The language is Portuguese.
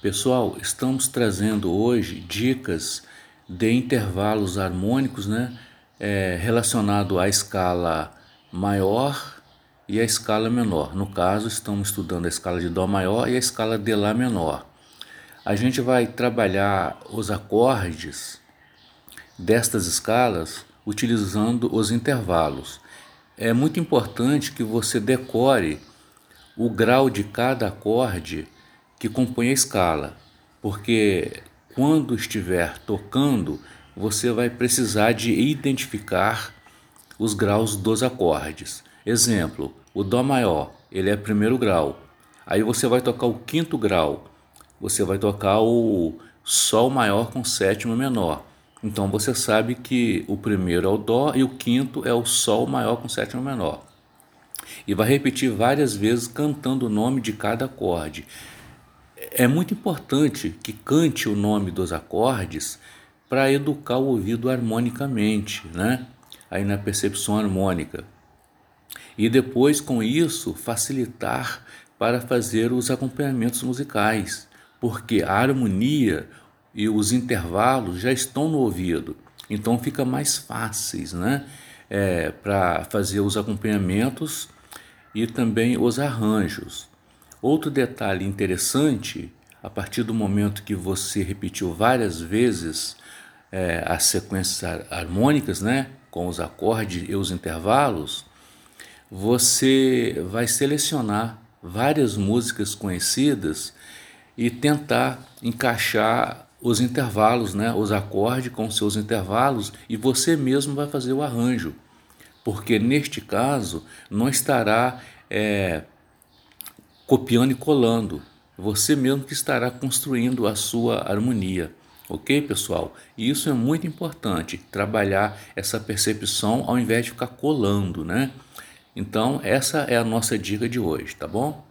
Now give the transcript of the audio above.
Pessoal, estamos trazendo hoje dicas de intervalos harmônicos, né, relacionado à escala maior e à escala menor. No caso, estamos estudando a escala de Dó maior e a escala de Lá menor. A gente vai trabalhar os acordes destas escalas utilizando os intervalos. É muito importante que você decore o grau de cada acorde que compõe a escala, porque quando estiver tocando, você vai precisar de identificar os graus dos acordes. Exemplo, o Dó maior, ele é primeiro grau. Aí você vai tocar o quinto grau, você vai tocar o Sol maior com sétima menor. Então você sabe que o primeiro é o Dó e o quinto é o Sol maior com sétima menor. E vai repetir várias vezes cantando o nome de cada acorde. É muito importante que cante o nome dos acordes para educar o ouvido harmonicamente, né? Aí na percepção harmônica. E depois, com isso, facilitar para fazer os acompanhamentos musicais, porque a harmonia e os intervalos já estão no ouvido, então fica mais fáceis, né? Para fazer os acompanhamentos e também os arranjos. Outro detalhe interessante, a partir do momento que você repetiu várias vezes as sequências harmônicas, né, com os acordes e os intervalos, você vai selecionar várias músicas conhecidas e tentar encaixar os intervalos, né, os acordes com seus intervalos, e você mesmo vai fazer o arranjo, porque neste caso não estará copiando e colando, você mesmo que estará construindo a sua harmonia. Ok, pessoal? E isso é muito importante, trabalhar essa percepção ao invés de ficar colando, né? Então, essa é a nossa dica de hoje, tá bom?